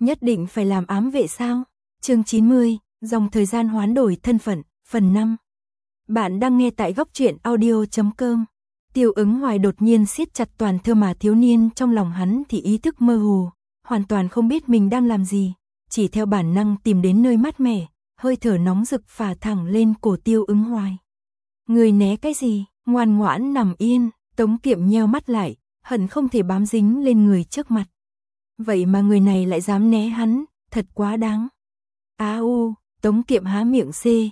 nhất định phải làm ám vệ sao? Chương 90, dòng thời gian hoán đổi thân phận, phần 5. Bạn đang nghe tại góc truyện audio.com. Tiêu Ứng Hoài đột nhiên siết chặt toàn thơ mà thiếu niên trong lòng hắn thì ý thức mơ hồ, hoàn toàn không biết mình đang làm gì, chỉ theo bản năng tìm đến nơi mát mẻ, hơi thở nóng rực phả thẳng lên cổ Tiêu Ứng Hoài. Người né cái gì, ngoan ngoãn nằm yên. Tống Kiệm nheo mắt lại, hận không thể bám dính lên người trước mặt. Vậy mà người này lại dám né hắn, thật quá đáng. Tống Kiệm há miệng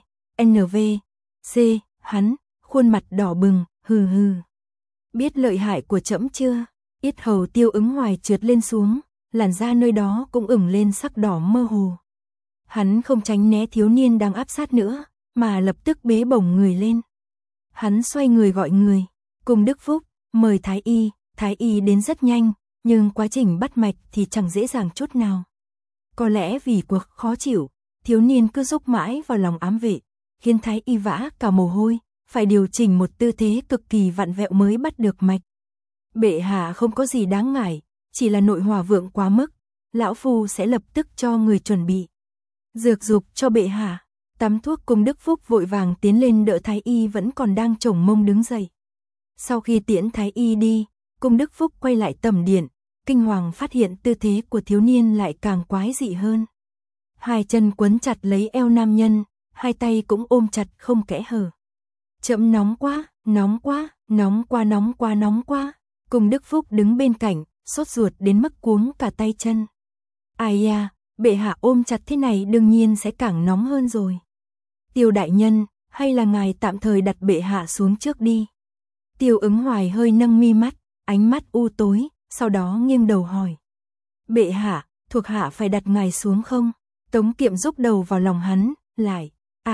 hắn, khuôn mặt đỏ bừng, hừ hừ. Biết lợi hại của trẫm chưa? Yết hầu Tiêu Ứng Hoài trượt lên xuống, làn da nơi đó cũng ửng lên sắc đỏ mơ hồ. Hắn không tránh né thiếu niên đang áp sát nữa, mà lập tức bế bổng người lên. Hắn xoay người gọi người. Cung Đức Phúc, mời Thái y đến rất nhanh, nhưng quá trình bắt mạch thì chẳng dễ dàng chút nào. Có lẽ vì cuộc khó chịu, thiếu niên cứ rúc mãi vào lòng ám vệ, khiến Thái y vã cả mồ hôi, phải điều chỉnh một tư thế cực kỳ vặn vẹo mới bắt được mạch. Bệ hạ không có gì đáng ngại, chỉ là nội hỏa vượng quá mức, lão phu sẽ lập tức cho người chuẩn bị dược dục cho bệ hạ. Tắm thuốc. Cung Đức Phúc vội vàng tiến lên đỡ Thái y vẫn còn đang chổng mông đứng dậy. Sau khi tiễn Thái y đi, Cung Đức Phúc quay lại tầm điện, kinh hoàng phát hiện tư thế của thiếu niên lại càng quái dị hơn. Hai chân quấn chặt lấy eo nam nhân, hai tay cũng ôm chặt không kẽ hở. Trẫm nóng quá, nóng quá, nóng quá, nóng quá, nóng quá. Cung Đức Phúc đứng bên cạnh, sốt ruột đến mức cuống cả tay chân. Ai da, bệ hạ ôm chặt thế này đương nhiên sẽ càng nóng hơn rồi. Tiêu đại nhân, hay là ngài tạm thời đặt bệ hạ xuống trước đi. Tiêu Ứng Hoài hơi nâng mi mắt, ánh mắt u tối, sau đó nghiêng đầu hỏi. Bệ hạ, thuộc hạ phải đặt ngài xuống không? Tống Kiệm rúc đầu vào lòng hắn, lại,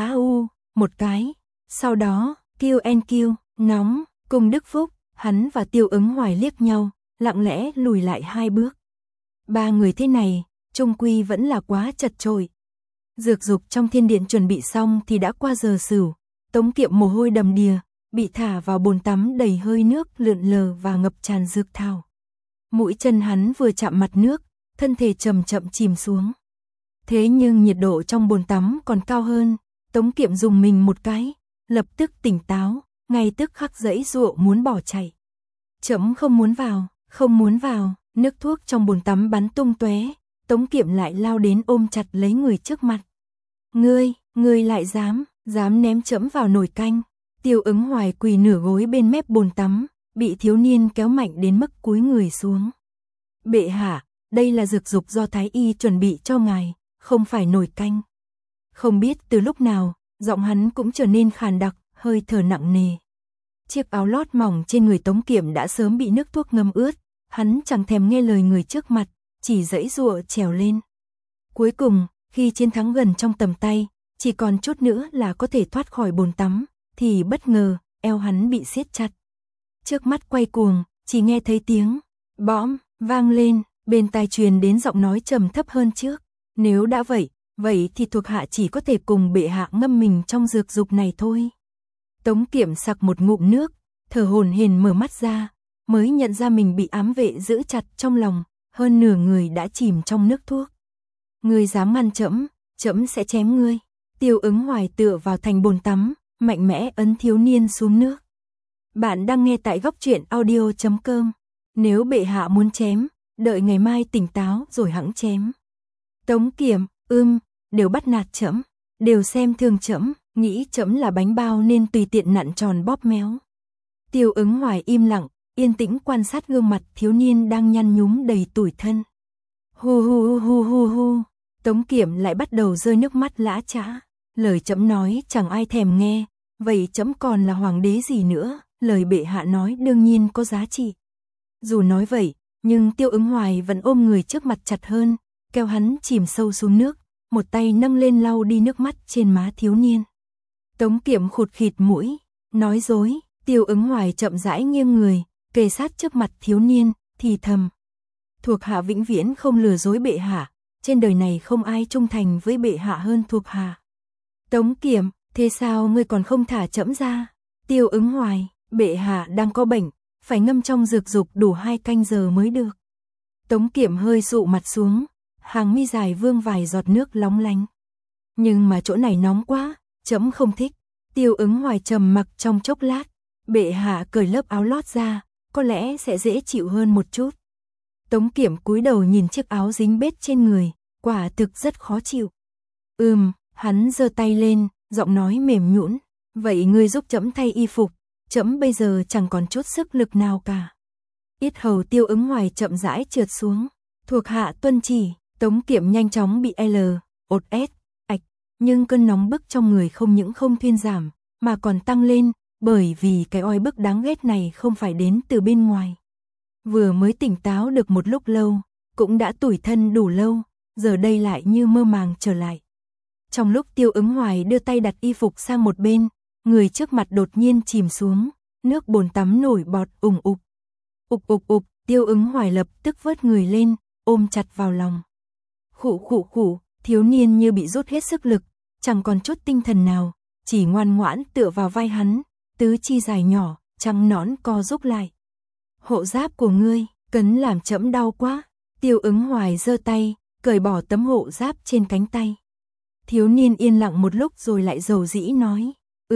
một cái. Sau đó, kêu, nóng. Cung Đức Phúc, hắn và Tiêu Ứng Hoài liếc nhau, lặng lẽ lùi lại 2 bước. Ba người thế này, chung quy vẫn là quá chật chội. Dược dục trong thiên điện chuẩn bị xong thì đã qua giờ sửu. Tống Kiệm mồ hôi đầm đìa, bị thả vào bồn tắm đầy hơi nước lượn lờ và ngập tràn dược thảo. Mũi chân hắn vừa chạm mặt nước, thân thể chậm chậm chìm xuống. Thế nhưng nhiệt độ trong bồn tắm còn cao hơn, Tống Kiệm dùng mình một cái, lập tức tỉnh táo, ngay tức khắc giãy giụa muốn bỏ chạy. Trẫm không muốn vào, nước thuốc trong bồn tắm bắn tung tóe, Tống Kiệm lại lao đến ôm chặt lấy người trước mặt. Ngươi lại dám ném trẫm vào nồi canh. Tiêu Ứng Hoài quỳ nửa gối bên mép bồn tắm, bị thiếu niên kéo mạnh đến mức cúi người xuống. Bệ hạ, đây là dược dục do Thái y chuẩn bị cho ngài, không phải nồi canh. Không biết từ lúc nào, giọng hắn cũng trở nên khàn đặc, hơi thở nặng nề. Chiếc áo lót mỏng trên người Tống Kiệm đã sớm bị nước thuốc ngâm ướt, hắn chẳng thèm nghe lời người trước mặt, chỉ giãy giụa trèo lên. Cuối cùng, khi chiến thắng gần trong tầm tay, chỉ còn chút nữa là có thể thoát khỏi bồn tắm, thì bất ngờ, eo hắn bị siết chặt. Trước mắt quay cuồng, chỉ nghe thấy tiếng bõm vang lên, bên tai truyền đến giọng nói trầm thấp hơn trước. Nếu đã vậy thì thuộc hạ chỉ có thể cùng bệ hạ ngâm mình trong dược dục này thôi. Tống Kiệm sặc một ngụm nước, thở hổn hển mở mắt ra, mới nhận ra mình bị ám vệ giữ chặt trong lòng, hơn nửa người đã chìm trong nước thuốc. Ngươi dám ngăn trẫm, trẫm sẽ chém ngươi. Tiêu Ứng Hoài tựa vào thành bồn tắm, mạnh mẽ ấn thiếu niên xuống nước. Bạn đang nghe tại góc truyện audio.com. Nếu bệ hạ muốn chém, đợi ngày mai tỉnh táo rồi hẵng chém. Tống Kiệm, đều bắt nạt trẫm, đều xem thường trẫm, nghĩ trẫm là bánh bao nên tùy tiện nặn tròn bóp méo. Tiêu Ứng Hoài im lặng, yên tĩnh quan sát gương mặt thiếu niên đang nhăn nhúm đầy tủi thân. Hu. Tống Kiệm lại bắt đầu rơi nước mắt lã chã. Lời trẫm nói chẳng ai thèm nghe, vậy trẫm còn là hoàng đế gì nữa, lời bệ hạ nói đương nhiên có giá trị. Dù nói vậy, nhưng Tiêu Ứng Hoài vẫn ôm người trước mặt chặt hơn, kéo hắn chìm sâu xuống nước, một tay nâng lên lau đi nước mắt trên má thiếu niên. Tống Kiệm khụt khịt mũi, nói dối. Tiêu Ứng Hoài chậm rãi nghiêng người, kề sát trước mặt thiếu niên, thì thầm. Thuộc hạ vĩnh viễn không lừa dối bệ hạ, trên đời này không ai trung thành với bệ hạ hơn thuộc hạ. Tống Kiệm, thế sao ngươi còn không thả trẫm ra? Tiêu Ứng Hoài, bệ hạ đang có bệnh, phải ngâm trong dược dục đủ 2 canh giờ mới được. Tống Kiệm hơi dụ mặt xuống, hàng mi dài vương vài giọt nước lóng lánh. Nhưng mà chỗ này nóng quá, trẫm không thích. Tiêu Ứng Hoài trầm mặc trong chốc lát, bệ hạ cởi lớp áo lót ra, có lẽ sẽ dễ chịu hơn một chút. Tống Kiểm cúi đầu nhìn chiếc áo dính bết trên người, quả thực rất khó chịu. Hắn giơ tay lên, giọng nói mềm nhũn, vậy ngươi giúp trẫm thay y phục, trẫm bây giờ chẳng còn chút sức lực nào cả. Yết hầu Tiêu Ứng Hoài chậm rãi trượt xuống, thuộc hạ tuân chỉ. Tống Kiểm nhanh chóng bị ạch, nhưng cơn nóng bức trong người không những không thuyên giảm, mà còn tăng lên, bởi vì cái oi bức đáng ghét này không phải đến từ bên ngoài. Vừa mới tỉnh táo được một lúc lâu, cũng đã tủi thân đủ lâu, giờ đây lại như mơ màng trở lại. Trong lúc Tiêu Ứng Hoài đưa tay đặt y phục sang một bên, người trước mặt đột nhiên chìm xuống, nước bồn tắm nổi bọt ùng ục. Ục, Tiêu Ứng Hoài lập tức vớt người lên, ôm chặt vào lòng. Khụ, thiếu niên như bị rút hết sức lực, chẳng còn chút tinh thần nào, chỉ ngoan ngoãn tựa vào vai hắn, tứ chi dài nhỏ, trắng nõn co rúc lại. Hộ giáp của ngươi, cấn làm trẫm đau quá. Tiêu Ứng Hoài giơ tay, cởi bỏ tấm hộ giáp trên cánh tay. Thiếu niên yên lặng một lúc rồi lại dầu dĩ nói,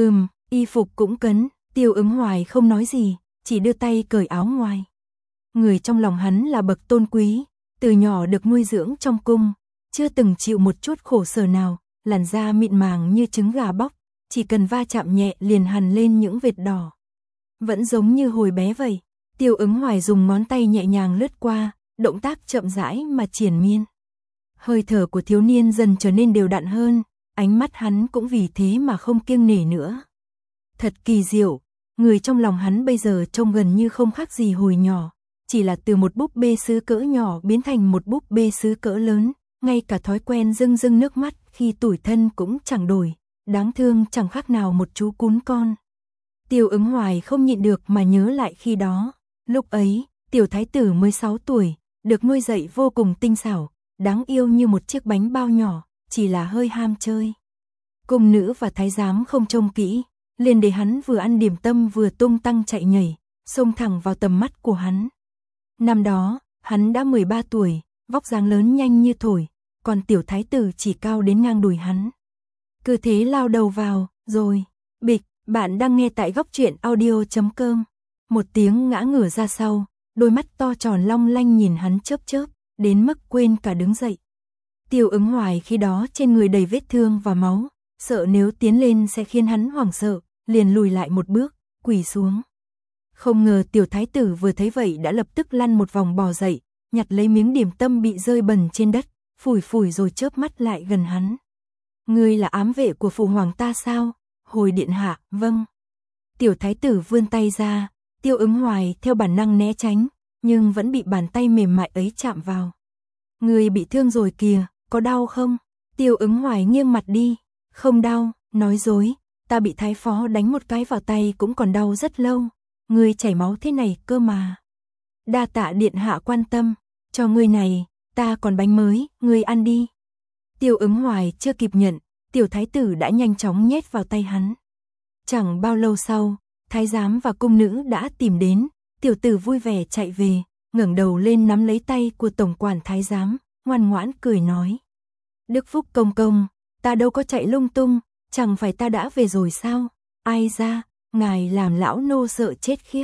y phục cũng cấn. Tiêu Ứng Hoài không nói gì, chỉ đưa tay cởi áo ngoài. Người trong lòng hắn là bậc tôn quý, từ nhỏ được nuôi dưỡng trong cung, chưa từng chịu một chút khổ sở nào, làn da mịn màng như trứng gà bóc, chỉ cần va chạm nhẹ liền hằn lên những vệt đỏ. Vẫn giống như hồi bé vậy. Tiêu Ứng Hoài dùng ngón tay nhẹ nhàng lướt qua, động tác chậm rãi mà triền miên. Hơi thở của thiếu niên dần trở nên đều đặn hơn, ánh mắt hắn cũng vì thế mà không kiêng nể nữa. Thật kỳ diệu, người trong lòng hắn bây giờ trông gần như không khác gì hồi nhỏ, chỉ là từ một búp bê sứ cỡ nhỏ biến thành một búp bê sứ cỡ lớn, ngay cả thói quen rưng nước mắt khi tủi thân cũng chẳng đổi, đáng thương chẳng khác nào một chú cún con. Tiêu Ứng Hoài không nhịn được mà nhớ lại khi đó, lúc ấy, tiểu thái tử mới 6 tuổi, được nuôi dạy vô cùng tinh xảo, đáng yêu như một chiếc bánh bao nhỏ, chỉ là hơi ham chơi. Cung nữ và thái giám không trông kỹ, liền để hắn vừa ăn điểm tâm vừa tung tăng chạy nhảy, xông thẳng vào tầm mắt của hắn. Năm đó, hắn đã 13 tuổi, vóc dáng lớn nhanh như thổi, còn tiểu thái tử chỉ cao đến ngang đùi hắn. Cứ thế lao đầu vào, rồi, bịch, bạn đang nghe tại góc truyện audio.com. Một tiếng ngã ngửa ra sau, đôi mắt to tròn long lanh nhìn hắn chớp chớp, đến mức quên cả đứng dậy. Tiêu Ứng Hoài khi đó trên người đầy vết thương và máu, sợ nếu tiến lên sẽ khiến hắn hoảng sợ, liền lùi lại một bước, quỳ xuống. Không ngờ tiểu thái tử vừa thấy vậy đã lập tức lăn một vòng bò dậy, nhặt lấy miếng điểm tâm bị rơi bần trên đất, phủi rồi chớp mắt lại gần hắn. Ngươi là ám vệ của phụ hoàng ta sao? Hồi điện hạ, vâng. Tiểu thái tử vươn tay ra, Tiêu Ứng Hoài theo bản năng né tránh, nhưng vẫn bị bàn tay mềm mại ấy chạm vào. Ngươi bị thương rồi kìa, có đau không? Tiêu Ứng Hoài nghiêng mặt đi, không đau, nói dối, ta bị thái phó đánh một cái vào tay cũng còn đau rất lâu, ngươi chảy máu thế này cơ mà. Đa tạ điện hạ quan tâm, cho ngươi này, ta còn bánh mới, ngươi ăn đi. Tiêu Ứng Hoài chưa kịp nhận, tiểu thái tử đã nhanh chóng nhét vào tay hắn. Chẳng bao lâu sau, thái giám và cung nữ đã tìm đến, tiểu tử vui vẻ chạy về, ngẩng đầu lên nắm lấy tay của tổng quản thái giám, ngoan ngoãn cười nói. Đức Phúc công công, ta đâu có chạy lung tung, chẳng phải ta đã về rồi sao? Ai ra, ngài làm lão nô sợ chết khiếp.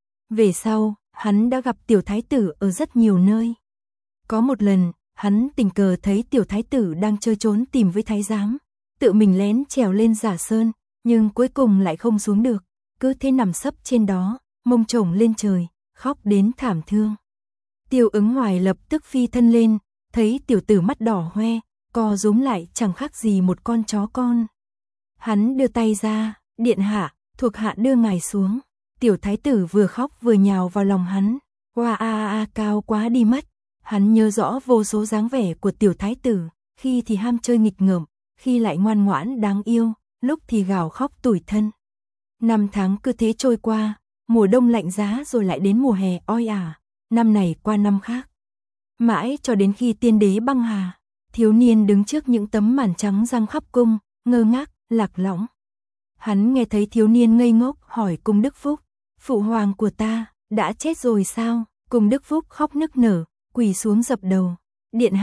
Về sau, hắn đã gặp tiểu thái tử ở rất nhiều nơi. Có một lần, hắn tình cờ thấy tiểu thái tử đang chơi trốn tìm với thái giám, tự mình lén trèo lên giả sơn, nhưng cuối cùng lại không xuống được, cứ thế nằm sấp trên đó, mông chồng lên trời, khóc đến thảm thương. Tiêu Ứng Hoài lập tức phi thân lên, thấy tiểu tử mắt đỏ hoe, co rúm lại chẳng khác gì một con chó con. Hắn đưa tay ra, điện hạ, thuộc hạ đưa ngài xuống. Tiểu thái tử vừa khóc vừa nhào vào lòng hắn, cao quá đi mất. Hắn nhớ rõ vô số dáng vẻ của tiểu thái tử, khi thì ham chơi nghịch ngợm, khi lại ngoan ngoãn đáng yêu, lúc thì gào khóc tủi thân. 5 tháng cứ thế trôi qua, mùa đông lạnh giá rồi lại đến mùa hè oi ả, năm này qua năm khác. Mãi cho đến khi tiên đế băng hà, thiếu niên đứng trước những tấm màn trắng giăng khắp cung, ngơ ngác, lạc lõng. Hắn nghe thấy thiếu niên ngây ngốc hỏi cung Đức Phúc, phụ hoàng của ta, đã chết rồi sao? Cung Đức Phúc khóc nức nở, quỳ xuống dập đầu. Điện hạ,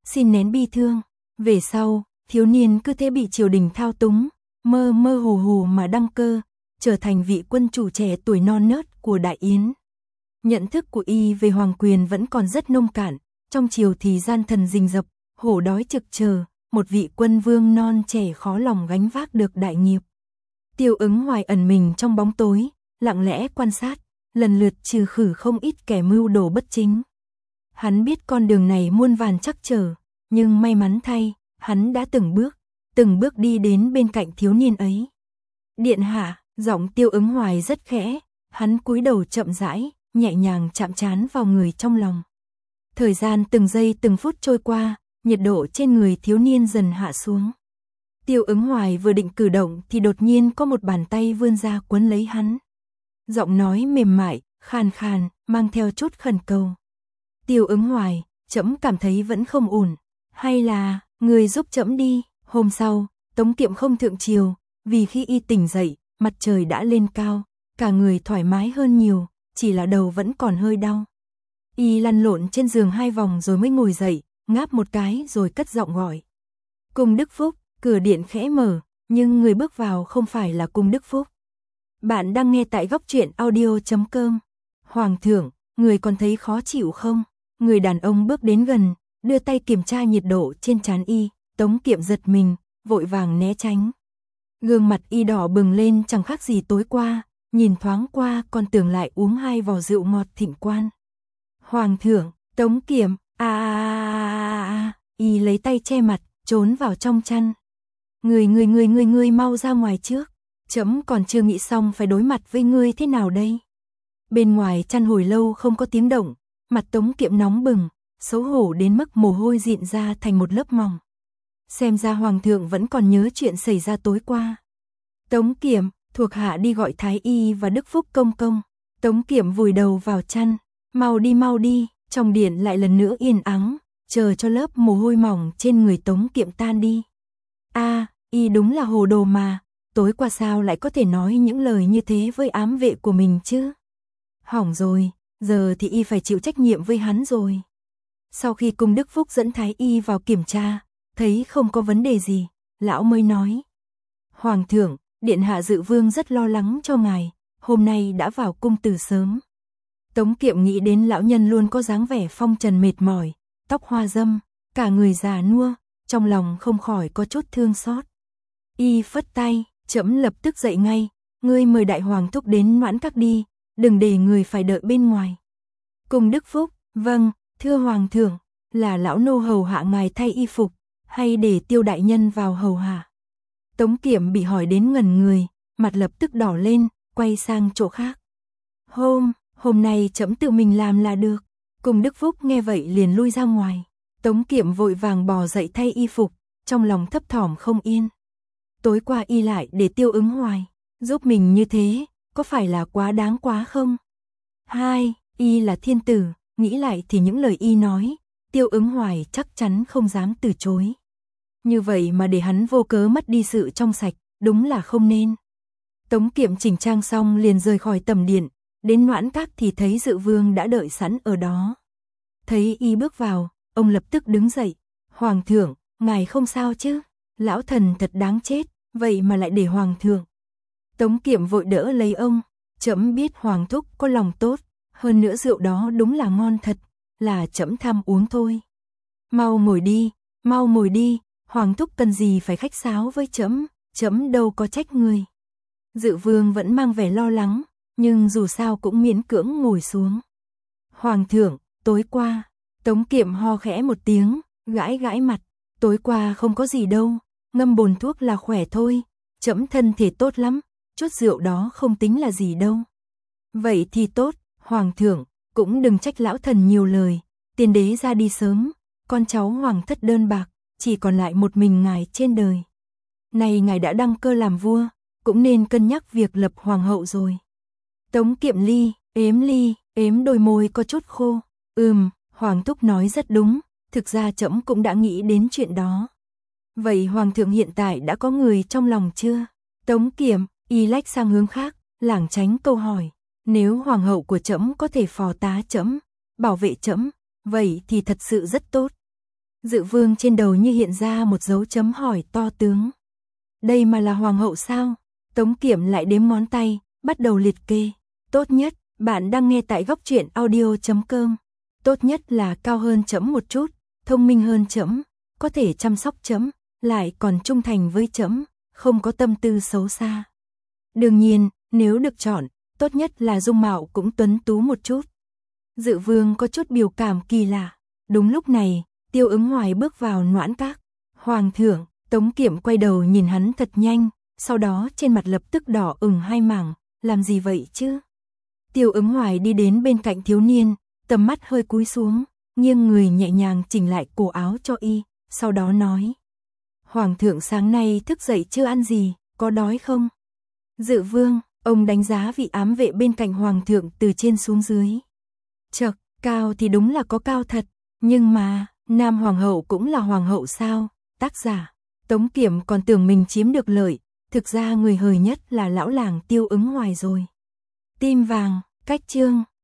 xin nén bi thương. Về sau, thiếu niên cứ thế bị triều đình thao túng, mơ mơ hồ hồ mà đăng cơ, trở thành vị quân chủ trẻ tuổi non nớt của Đại Yến. Nhận thức của y về hoàng quyền vẫn còn rất nông cạn, trong triều thì gian thần rình rập, hổ đói trực chờ, một vị quân vương non trẻ khó lòng gánh vác được đại nghiệp. Tiêu Ứng Hoài ẩn mình trong bóng tối, lặng lẽ quan sát, lần lượt trừ khử không ít kẻ mưu đồ bất chính. Hắn biết con đường này muôn vàn trắc trở, nhưng may mắn thay, hắn đã từng bước đi đến bên cạnh thiếu niên ấy. Điện hạ, giọng Tiêu Ứng Hoài rất khẽ, hắn cúi đầu chậm rãi, nhẹ nhàng chạm trán vào người trong lòng. Thời gian từng giây từng phút trôi qua, nhiệt độ trên người thiếu niên dần hạ xuống. Tiêu Ứng Hoài vừa định cử động thì đột nhiên có một bàn tay vươn ra quấn lấy hắn. Giọng nói mềm mại, khàn khàn, mang theo chút khẩn cầu. Tiêu Ứng Hoài, trẫm cảm thấy vẫn không ổn, hay là người giúp trẫm đi. Hôm sau, Tống Kiệm không thượng triều, vì khi y tỉnh dậy, mặt trời đã lên cao, cả người thoải mái hơn nhiều, chỉ là đầu vẫn còn hơi đau. Y lăn lộn trên giường 2 vòng rồi mới ngồi dậy, ngáp một cái rồi cất giọng gọi. Cung Đức Phúc, cửa điện khẽ mở, nhưng người bước vào không phải là Cung Đức Phúc. Bạn đang nghe tại Góc Truyện Audio.com. Hoàng thượng, người còn thấy khó chịu không? Người đàn ông bước đến gần, đưa tay kiểm tra nhiệt độ trên trán y. Tống Kiệm giật mình, vội vàng né tránh. Gương mặt y đỏ bừng lên chẳng khác gì tối qua, nhìn thoáng qua còn tưởng lại uống 2 vò rượu ngọt thịnh quan. Hoàng thượng, Tống Kiệm, y lấy tay che mặt, trốn vào trong chăn. Người mau ra ngoài trước, trẫm còn chưa nghĩ xong phải đối mặt với ngươi thế nào đây. Bên ngoài chăn hồi lâu không có tiếng động, mặt Tống Kiệm nóng bừng, xấu hổ đến mức mồ hôi dịn ra thành một lớp mỏng. Xem ra hoàng thượng vẫn còn nhớ chuyện xảy ra tối qua. Tống Kiệm, thuộc hạ đi gọi Thái y và Đức Phúc công công. Tống Kiệm vùi đầu vào chăn, mau đi, trong điện lại lần nữa yên ắng, chờ cho lớp mồ hôi mỏng trên người Tống Kiệm tan đi. Y đúng là hồ đồ mà, tối qua sao lại có thể nói những lời như thế với ám vệ của mình chứ? Hỏng rồi, giờ thì y phải chịu trách nhiệm với hắn rồi. Sau khi Cung Đức Phúc dẫn Thái y vào kiểm tra, thấy không có vấn đề gì, lão mới nói. Hoàng thượng, điện hạ dự vương rất lo lắng cho ngài, hôm nay đã vào cung từ sớm. Tống Kiệm nghĩ đến lão nhân luôn có dáng vẻ phong trần mệt mỏi, tóc hoa râm, cả người già nua, trong lòng không khỏi có chút thương xót. Y phất tay, trẫm lập tức dậy ngay, ngươi mời đại hoàng thúc đến Noãn Các đi, đừng để người phải đợi bên ngoài. Cung Đức Phúc, vâng, thưa hoàng thượng, là lão nô hầu hạ ngài thay y phục, hay để Tiêu đại nhân vào hầu hạ? Tống Kiệm bị hỏi đến ngẩn người, mặt lập tức đỏ lên, quay sang chỗ khác. Hôm nay trẫm tự mình làm là được. Cung Đức Phúc nghe vậy liền lui ra ngoài. Tống Kiệm vội vàng bò dậy thay y phục, trong lòng thấp thỏm không yên. Tối qua y lại để Tiêu Ứng Hoài giúp mình như thế, có phải là quá đáng quá không? Y là thiên tử, nghĩ lại thì những lời y nói, Tiêu Ứng Hoài chắc chắn không dám từ chối. Như vậy mà để hắn vô cớ mất đi sự trong sạch, đúng là không nên. Tống Kiệm chỉnh trang xong liền rời khỏi tầm điện, đến Noãn Các thì thấy Dự Vương đã đợi sẵn ở đó. Thấy y bước vào, ông lập tức đứng dậy. Hoàng thượng, ngài không sao chứ? Lão thần thật đáng chết, vậy mà lại để hoàng thượng. Tống Kiệm vội đỡ lấy ông, trẫm biết hoàng thúc có lòng tốt, hơn nữa rượu đó đúng là ngon thật, là trẫm tham uống thôi. Mau ngồi đi, hoàng thúc cần gì phải khách sáo với trẫm đâu có trách người. Dự Vương vẫn mang vẻ lo lắng, nhưng dù sao cũng miễn cưỡng ngồi xuống. Hoàng thượng, tối qua, Tống Kiệm ho khẽ một tiếng, gãi mặt, tối qua không có gì đâu, ngâm bồn thuốc là khỏe thôi, trẫm thân thể tốt lắm, chút rượu đó không tính là gì đâu. Vậy thì tốt, hoàng thượng, cũng đừng trách lão thần nhiều lời, tiên đế ra đi sớm, con cháu hoàng thất đơn bạc, chỉ còn lại một mình ngài trên đời. Này ngài đã đăng cơ làm vua, cũng nên cân nhắc việc lập hoàng hậu rồi. Tống Kiệm ếm đôi môi có chút khô. Hoàng thúc nói rất đúng, thực ra trẫm cũng đã nghĩ đến chuyện đó. Vậy hoàng thượng hiện tại đã có người trong lòng chưa? Tống Kiệm, y lách sang hướng khác, lảng tránh câu hỏi. Nếu hoàng hậu của trẫm có thể phò tá trẫm, bảo vệ trẫm, vậy thì thật sự rất tốt. Dự vương trên đầu như hiện ra một dấu chấm hỏi to tướng. Đây mà là hoàng hậu sao? Tống Kiểm lại đếm ngón tay, bắt đầu liệt kê. Tốt nhất, bạn đang nghe tại góc truyện audio.com. Tốt nhất là cao hơn trẫm một chút, thông minh hơn trẫm, có thể chăm sóc trẫm, lại còn trung thành với trẫm, không có tâm tư xấu xa. Đương nhiên, nếu được chọn, tốt nhất là dung mạo cũng tuấn tú một chút. Dự vương có chút biểu cảm kỳ lạ. Đúng lúc này, Tiêu Ứng Hoài bước vào Noãn Các. Hoàng thượng, Tống Kiểm quay đầu nhìn hắn thật nhanh, sau đó trên mặt lập tức đỏ ửng hai mảng, làm gì vậy chứ? Tiêu Ứng Hoài đi đến bên cạnh thiếu niên, tầm mắt hơi cúi xuống, nghiêng người nhẹ nhàng chỉnh lại cổ áo cho y, sau đó nói. Hoàng thượng sáng nay thức dậy chưa ăn gì, có đói không? Dự vương, ông đánh giá vị ám vệ bên cạnh hoàng thượng từ trên xuống dưới. Chậc, cao thì đúng là có cao thật, nhưng mà, nam hoàng hậu cũng là hoàng hậu sao? Tác giả, Tống Kiểm còn tưởng mình chiếm được lợi, thực ra người hời nhất là lão làng Tiêu Ứng Hoài rồi. Tim vàng, cách chương.